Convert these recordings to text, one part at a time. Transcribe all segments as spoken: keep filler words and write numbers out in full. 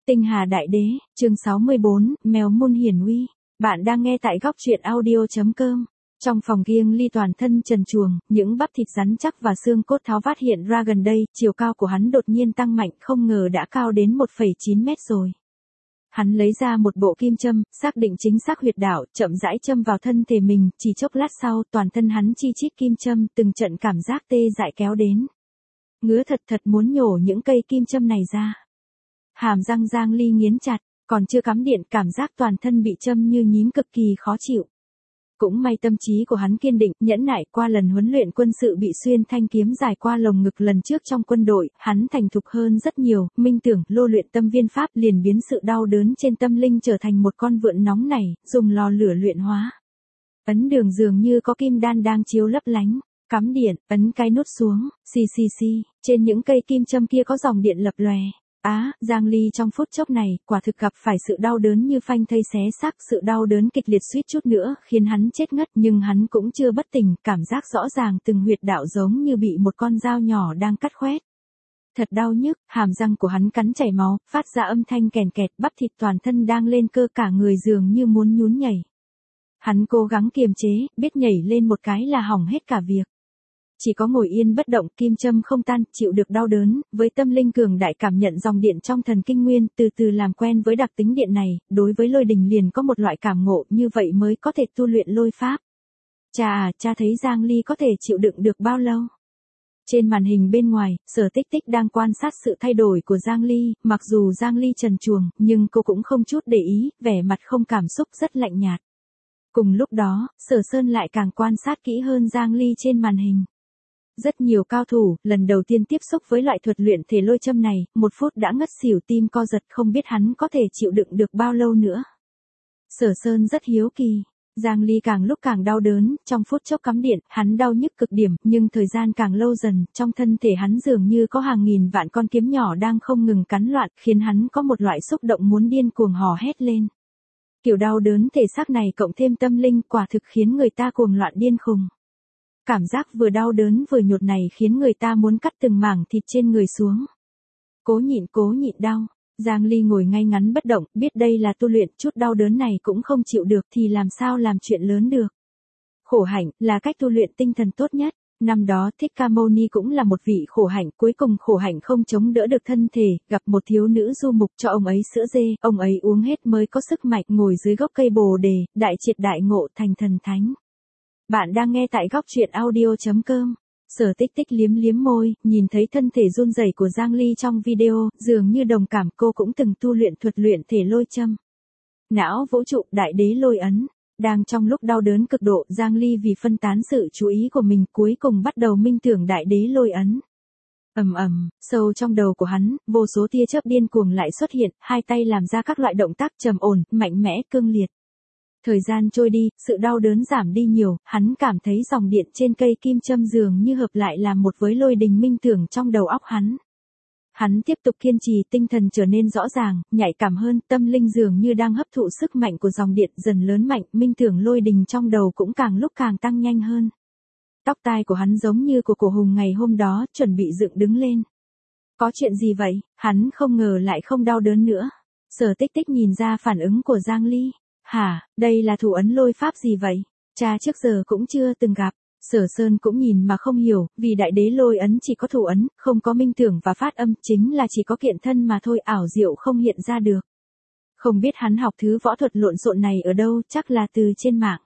Tinh Hà Đại Đế, chương sáu mươi bốn, Mèo Môn Hiển Uy. Bạn đang nghe tại góc truyện audio.com. Trong phòng riêng Ly toàn thân trần truồng, những bắp thịt rắn chắc và xương cốt tháo vát hiện ra gần đây, chiều cao của hắn đột nhiên tăng mạnh, không ngờ đã cao đến một phẩy chín mét rồi. Hắn lấy ra một bộ kim châm, xác định chính xác huyệt đạo, chậm rãi châm vào thân thể mình, chỉ chốc lát sau, toàn thân hắn chi chít kim châm, từng trận cảm giác tê dại kéo đến. Ngứa thật thật muốn nhổ những cây kim châm này ra. Hàm răng Giang Ly nghiến chặt, còn chưa cắm điện, cảm giác toàn thân bị châm như nhím cực kỳ khó chịu. Cũng may tâm trí của hắn kiên định, nhẫn nại, qua lần huấn luyện quân sự bị xuyên thanh kiếm dài qua lồng ngực lần trước trong quân đội, hắn thành thục hơn rất nhiều, minh tưởng, lô luyện tâm viên pháp liền biến sự đau đớn trên tâm linh trở thành một con vượn nóng nảy, dùng lò lửa luyện hóa. Ấn đường dường như có kim đan đang chiếu lấp lánh, cắm điện, ấn cái nút xuống, xì xì xì, trên những cây kim châm kia có dòng điện lập lòe. Á, à, Giang Ly trong phút chốc này, quả thực gặp phải sự đau đớn như phanh thây xé xác, sự đau đớn kịch liệt suýt chút nữa, khiến hắn chết ngất, nhưng hắn cũng chưa bất tỉnh, cảm giác rõ ràng từng huyệt đạo giống như bị một con dao nhỏ đang cắt khoét. Thật đau nhức, hàm răng của hắn cắn chảy máu, phát ra âm thanh kèn kẹt, bắp thịt toàn thân đang lên cơ, cả người dường như muốn nhún nhảy. Hắn cố gắng kiềm chế, biết nhảy lên một cái là hỏng hết cả việc. Chỉ có ngồi yên bất động, kim châm không tan, chịu được đau đớn, với tâm linh cường đại cảm nhận dòng điện trong thần kinh nguyên, từ từ làm quen với đặc tính điện này, đối với lôi đình liền có một loại cảm ngộ, như vậy mới có thể tu luyện lôi pháp. Cha à, cha thấy Giang Ly có thể chịu đựng được bao lâu? Trên màn hình bên ngoài, Sở Tích Tích đang quan sát sự thay đổi của Giang Ly, mặc dù Giang Ly trần truồng, nhưng cô cũng không chút để ý, vẻ mặt không cảm xúc, rất lạnh nhạt. Cùng lúc đó, Sở Sơn lại càng quan sát kỹ hơn Giang Ly trên màn hình. Rất nhiều cao thủ, lần đầu tiên tiếp xúc với loại thuật luyện thể lôi châm này, một phút đã ngất xỉu, tim co giật, không biết hắn có thể chịu đựng được bao lâu nữa. Sở Sơn rất hiếu kỳ. Giang Ly càng lúc càng đau đớn, trong phút chốc cắm điện, hắn đau nhức cực điểm, nhưng thời gian càng lâu dần, trong thân thể hắn dường như có hàng nghìn vạn con kiếm nhỏ đang không ngừng cắn loạn, khiến hắn có một loại xúc động muốn điên cuồng hò hét lên. Kiểu đau đớn thể xác này cộng thêm tâm linh, quả thực khiến người ta cuồng loạn điên khùng. Cảm giác vừa đau đớn vừa nhột này khiến người ta muốn cắt từng mảng thịt trên người xuống. Cố nhịn cố nhịn đau, Giang Ly ngồi ngay ngắn bất động, biết đây là tu luyện, chút đau đớn này cũng không chịu được thì làm sao làm chuyện lớn được. Khổ hạnh là cách tu luyện tinh thần tốt nhất. Năm đó Thích Ca Mâu Ni cũng là một vị khổ hạnh, cuối cùng khổ hạnh không chống đỡ được thân thể, gặp một thiếu nữ du mục cho ông ấy sữa dê, ông ấy uống hết mới có sức mạnh, ngồi dưới gốc cây bồ đề, đại triệt đại ngộ thành thần thánh. Bạn đang nghe tại góc truyện audio.com. Sở Tích Tích liếm liếm môi, nhìn thấy thân thể run rẩy của Giang Ly trong video, dường như đồng cảm, cô cũng từng tu luyện thuật luyện thể lôi châm. Não vũ trụ, đại đế lôi ấn. Đang trong lúc đau đớn cực độ, Giang Ly vì phân tán sự chú ý của mình, cuối cùng bắt đầu minh tưởng đại đế lôi ấn. Ầm ầm, sâu trong đầu của hắn, vô số tia chớp điên cuồng lại xuất hiện, hai tay làm ra các loại động tác trầm ổn, mạnh mẽ, cương liệt. Thời gian trôi đi, sự đau đớn giảm đi nhiều, hắn cảm thấy dòng điện trên cây kim châm dường như hợp lại làm một với lôi đình minh tưởng trong đầu óc hắn. Hắn tiếp tục kiên trì, tinh thần trở nên rõ ràng, nhạy cảm hơn, tâm linh dường như đang hấp thụ sức mạnh của dòng điện dần lớn mạnh, minh tưởng lôi đình trong đầu cũng càng lúc càng tăng nhanh hơn. Tóc tai của hắn giống như của cổ hùng ngày hôm đó, chuẩn bị dựng đứng lên. Có chuyện gì vậy? Hắn không ngờ lại không đau đớn nữa. Sở Tích Tích nhìn ra phản ứng của Giang Ly. Hả, đây là thủ ấn lôi pháp gì vậy? Cha trước giờ cũng chưa từng gặp. Sở Sơn cũng nhìn mà không hiểu, vì đại đế lôi ấn chỉ có thủ ấn, không có minh tưởng và phát âm, chính là chỉ có kiện thân mà thôi, ảo diệu không hiện ra được. Không biết hắn học thứ võ thuật lộn xộn này ở đâu, chắc là từ trên mạng.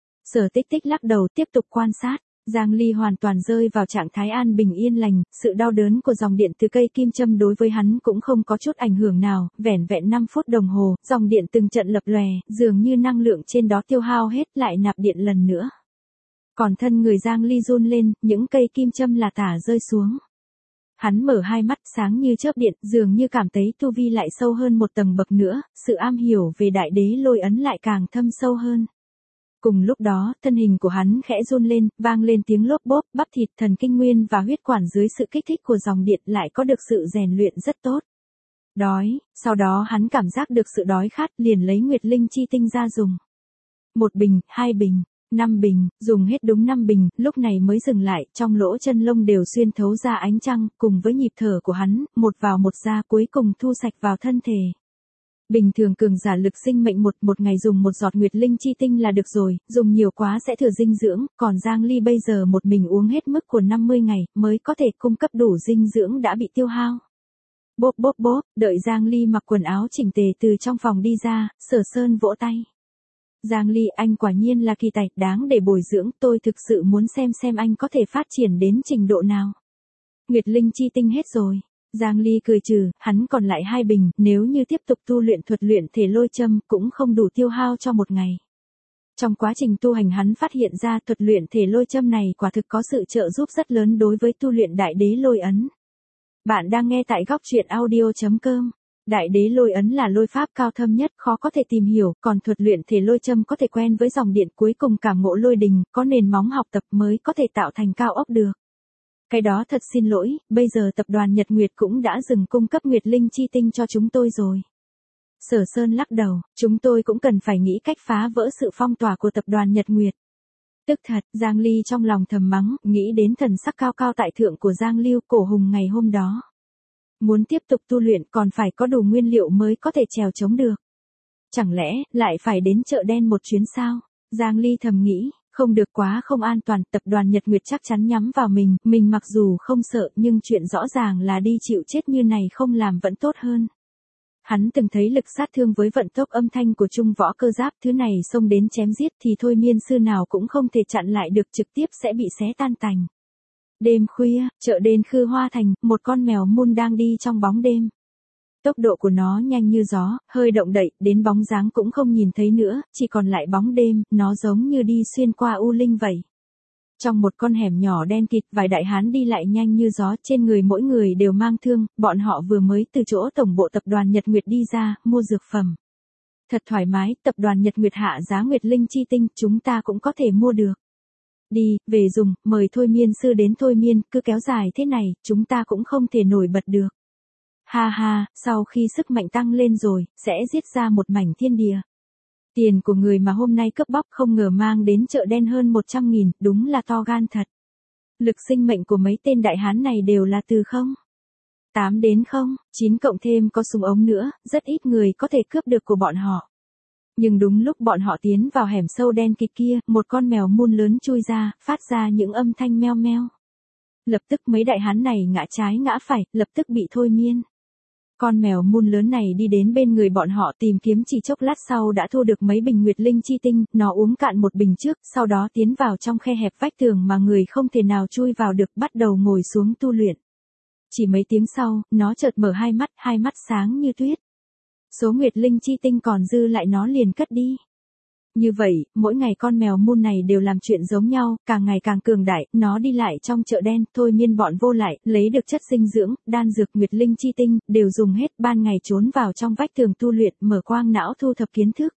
Sở Tích Tích lắc đầu tiếp tục quan sát. Giang Ly hoàn toàn rơi vào trạng thái an bình yên lành, sự đau đớn của dòng điện từ cây kim châm đối với hắn cũng không có chút ảnh hưởng nào, vẻn vẹn năm phút đồng hồ, dòng điện từng trận lập lòe, dường như năng lượng trên đó tiêu hao hết lại nạp điện lần nữa. Còn thân người Giang Ly run lên, những cây kim châm là tả rơi xuống. Hắn mở hai mắt sáng như chớp điện, dường như cảm thấy tu vi lại sâu hơn một tầng bậc nữa, sự am hiểu về đại đế lôi ấn lại càng thâm sâu hơn. Cùng lúc đó, thân hình của hắn khẽ run lên, vang lên tiếng lốp bốp, bắp thịt, thần kinh nguyên và huyết quản dưới sự kích thích của dòng điện lại có được sự rèn luyện rất tốt. Đói, sau đó hắn cảm giác được sự đói khát, liền lấy Nguyệt Linh chi tinh ra dùng. Một bình, hai bình, năm bình, dùng hết đúng năm bình, lúc này mới dừng lại, trong lỗ chân lông đều xuyên thấu ra ánh trăng, cùng với nhịp thở của hắn, một vào một ra cuối cùng thu sạch vào thân thể. Bình thường cường giả lực sinh mệnh một một ngày dùng một giọt nguyệt linh chi tinh là được rồi, dùng nhiều quá sẽ thừa dinh dưỡng, còn Giang Ly bây giờ một mình uống hết mức của năm mươi ngày mới có thể cung cấp đủ dinh dưỡng đã bị tiêu hao. Bốp bốp bốp, đợi Giang Ly mặc quần áo chỉnh tề từ trong phòng đi ra, Sở Sơn vỗ tay. Giang Ly, anh quả nhiên là kỳ tài, đáng để bồi dưỡng, tôi thực sự muốn xem xem anh có thể phát triển đến trình độ nào. Nguyệt linh chi tinh hết rồi. Giang Ly cười trừ, hắn còn lại hai bình, nếu như tiếp tục tu luyện thuật luyện thể lôi châm cũng không đủ tiêu hao cho một ngày. Trong quá trình tu hành hắn phát hiện ra thuật luyện thể lôi châm này quả thực có sự trợ giúp rất lớn đối với tu luyện đại đế lôi ấn. Bạn đang nghe tại góc truyện audio chấm com. Đại đế lôi ấn là lôi pháp cao thâm nhất, khó có thể tìm hiểu, còn thuật luyện thể lôi châm có thể quen với dòng điện, cuối cùng cảm ngộ lôi đình, có nền móng học tập mới có thể tạo thành cao ốc được. Cái đó thật xin lỗi, bây giờ tập đoàn Nhật Nguyệt cũng đã dừng cung cấp Nguyệt linh chi tinh cho chúng tôi rồi. Sở Sơn lắc đầu, chúng tôi cũng cần phải nghĩ cách phá vỡ sự phong tỏa của tập đoàn Nhật Nguyệt. Tức thật, Giang Ly trong lòng thầm mắng, nghĩ đến thần sắc cao cao tại thượng của Giang Lưu Cổ Hùng ngày hôm đó. Muốn tiếp tục tu luyện còn phải có đủ nguyên liệu mới có thể trèo chống được. Chẳng lẽ, lại phải đến chợ đen một chuyến sao? Giang Ly thầm nghĩ, không được quá không an toàn, tập đoàn Nhật Nguyệt chắc chắn nhắm vào mình, mình mặc dù không sợ nhưng chuyện rõ ràng là đi chịu chết như này không làm vẫn tốt hơn. Hắn từng thấy lực sát thương với vận tốc âm thanh của trung võ cơ giáp, thứ này xông đến chém giết thì thôi miên sư nào cũng không thể chặn lại được, trực tiếp sẽ bị xé tan tành. Đêm khuya, chợ đêm Khư Hoa Thành, một con mèo mun đang đi trong bóng đêm. Tốc độ của nó nhanh như gió, hơi động đậy, đến bóng dáng cũng không nhìn thấy nữa, chỉ còn lại bóng đêm, nó giống như đi xuyên qua u linh vậy. Trong một con hẻm nhỏ đen kịt, vài đại hán đi lại nhanh như gió, trên người mỗi người đều mang thương, bọn họ vừa mới từ chỗ tổng bộ tập đoàn Nhật Nguyệt đi ra, mua dược phẩm. Thật thoải mái, tập đoàn Nhật Nguyệt hạ giá Nguyệt linh chi tinh, chúng ta cũng có thể mua được. Đi, về dùng, mời thôi miên sư đến thôi miên, cứ kéo dài thế này, chúng ta cũng không thể nổi bật được. Ha ha, sau khi sức mạnh tăng lên rồi, sẽ giết ra một mảnh thiên địa. Tiền của người mà hôm nay cướp bóc không ngờ mang đến chợ đen hơn một trăm nghìn, đúng là to gan thật. Lực sinh mệnh của mấy tên đại hán này đều là từ không. tám đến không, chín cộng thêm có súng ống nữa, rất ít người có thể cướp được của bọn họ. Nhưng đúng lúc bọn họ tiến vào hẻm sâu đen kịt kia, một con mèo mun lớn chui ra, phát ra những âm thanh meo meo. Lập tức mấy đại hán này ngã trái ngã phải, lập tức bị thôi miên. Con mèo mun lớn này đi đến bên người bọn họ tìm kiếm, chỉ chốc lát sau đã thu được mấy bình nguyệt linh chi tinh, nó uống cạn một bình trước, sau đó tiến vào trong khe hẹp vách tường mà người không thể nào chui vào được, bắt đầu ngồi xuống tu luyện. Chỉ mấy tiếng sau, nó chợt mở hai mắt, hai mắt sáng như tuyết. Số nguyệt linh chi tinh còn dư lại nó liền cất đi. Như vậy, mỗi ngày con mèo mun này đều làm chuyện giống nhau, càng ngày càng cường đại, nó đi lại trong chợ đen, thôi miên bọn vô lại, lấy được chất dinh dưỡng, đan dược nguyệt linh chi tinh, đều dùng hết, ban ngày trốn vào trong vách tường tu luyện, mở quang não thu thập kiến thức.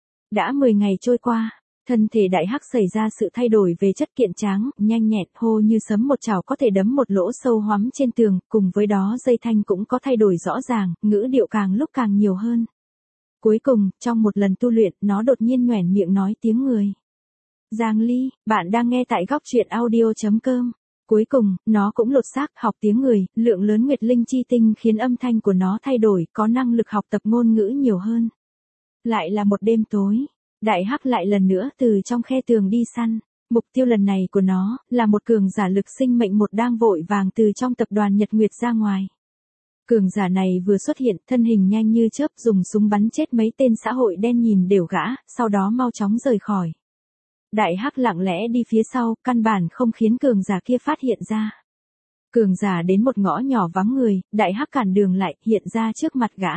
Đã mười ngày trôi qua, thân thể đại hắc xảy ra sự thay đổi về chất kiện tráng, nhanh nhẹn, hô như sấm một chảo có thể đấm một lỗ sâu hoắm trên tường, cùng với đó dây thanh cũng có thay đổi rõ ràng, ngữ điệu càng lúc càng nhiều hơn. Cuối cùng, trong một lần tu luyện, nó đột nhiên nhoẻn miệng nói tiếng người. Giang Ly, bạn đang nghe tại góc truyện audio chấm com. Cuối cùng, nó cũng lột xác, học tiếng người, lượng lớn nguyệt linh chi tinh khiến âm thanh của nó thay đổi, có năng lực học tập ngôn ngữ nhiều hơn. Lại là một đêm tối, đại hắc lại lần nữa từ trong khe tường đi săn. Mục tiêu lần này của nó, là một cường giả lực sinh mệnh một đang vội vàng từ trong tập đoàn Nhật Nguyệt ra ngoài. Cường giả này vừa xuất hiện, thân hình nhanh như chớp, dùng súng bắn chết mấy tên xã hội đen nhìn đều gã, sau đó mau chóng rời khỏi. Đại hắc lặng lẽ đi phía sau, căn bản không khiến cường giả kia phát hiện ra. Cường giả đến một ngõ nhỏ vắng người, đại hắc cản đường lại, hiện ra trước mặt gã.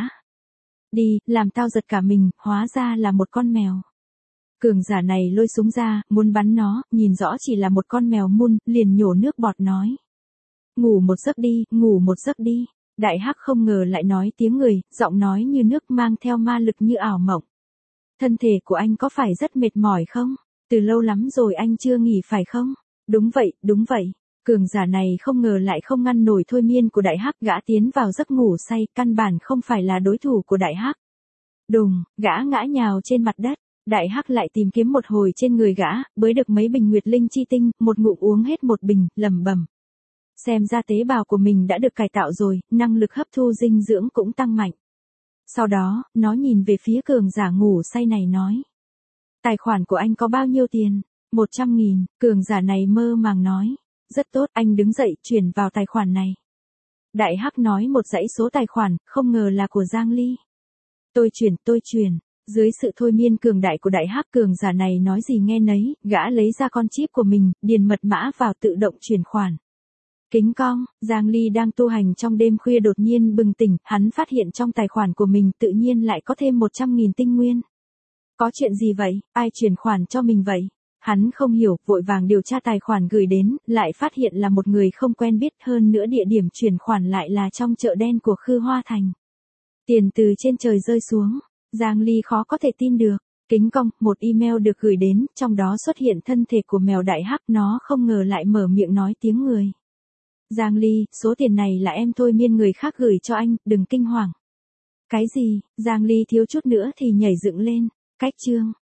Đi, làm tao giật cả mình, hóa ra là một con mèo. Cường giả này lôi súng ra, muốn bắn nó, nhìn rõ chỉ là một con mèo mun, liền nhổ nước bọt nói. Ngủ một giấc đi, ngủ một giấc đi. Đại hắc không ngờ lại nói tiếng người, giọng nói như nước mang theo ma lực như ảo mộng. Thân thể của anh có phải rất mệt mỏi không? Từ lâu lắm rồi anh chưa nghỉ phải không? Đúng vậy, đúng vậy. Cường giả này không ngờ lại không ngăn nổi thôi miên của đại hắc, gã tiến vào giấc ngủ say, căn bản không phải là đối thủ của đại hắc. Đùng, gã ngã nhào trên mặt đất. Đại hắc lại tìm kiếm một hồi trên người gã, bới được mấy bình nguyệt linh chi tinh, một ngụm uống hết một bình, lẩm bẩm. Xem ra tế bào của mình đã được cải tạo rồi, năng lực hấp thu dinh dưỡng cũng tăng mạnh. Sau đó, nó nhìn về phía cường giả ngủ say này nói. Tài khoản của anh có bao nhiêu tiền? một trăm nghìn, cường giả này mơ màng nói. Rất tốt, anh đứng dậy chuyển vào tài khoản này. Đại Hắc nói một dãy số tài khoản, không ngờ là của Giang Ly. Tôi chuyển, tôi chuyển. Dưới sự thôi miên cường đại của Đại Hắc, cường giả này nói gì nghe nấy, gã lấy ra con chip của mình, điền mật mã vào tự động chuyển khoản. Kính cong, Giang Ly đang tu hành trong đêm khuya đột nhiên bừng tỉnh, hắn phát hiện trong tài khoản của mình tự nhiên lại có thêm một trăm nghìn tinh nguyên. Có chuyện gì vậy, ai chuyển khoản cho mình vậy? Hắn không hiểu, vội vàng điều tra tài khoản gửi đến, lại phát hiện là một người không quen biết, hơn nữa địa điểm chuyển khoản lại là trong chợ đen của Khư Hoa Thành. Tiền từ trên trời rơi xuống, Giang Ly khó có thể tin được. Kính cong, một email được gửi đến, trong đó xuất hiện thân thể của mèo Đại Hắc, nó không ngờ lại mở miệng nói tiếng người. Giang Ly, số tiền này là em thôi miên người khác gửi cho anh, đừng kinh hoàng. Cái gì? Giang Ly thiếu chút nữa thì nhảy dựng lên. Cách chương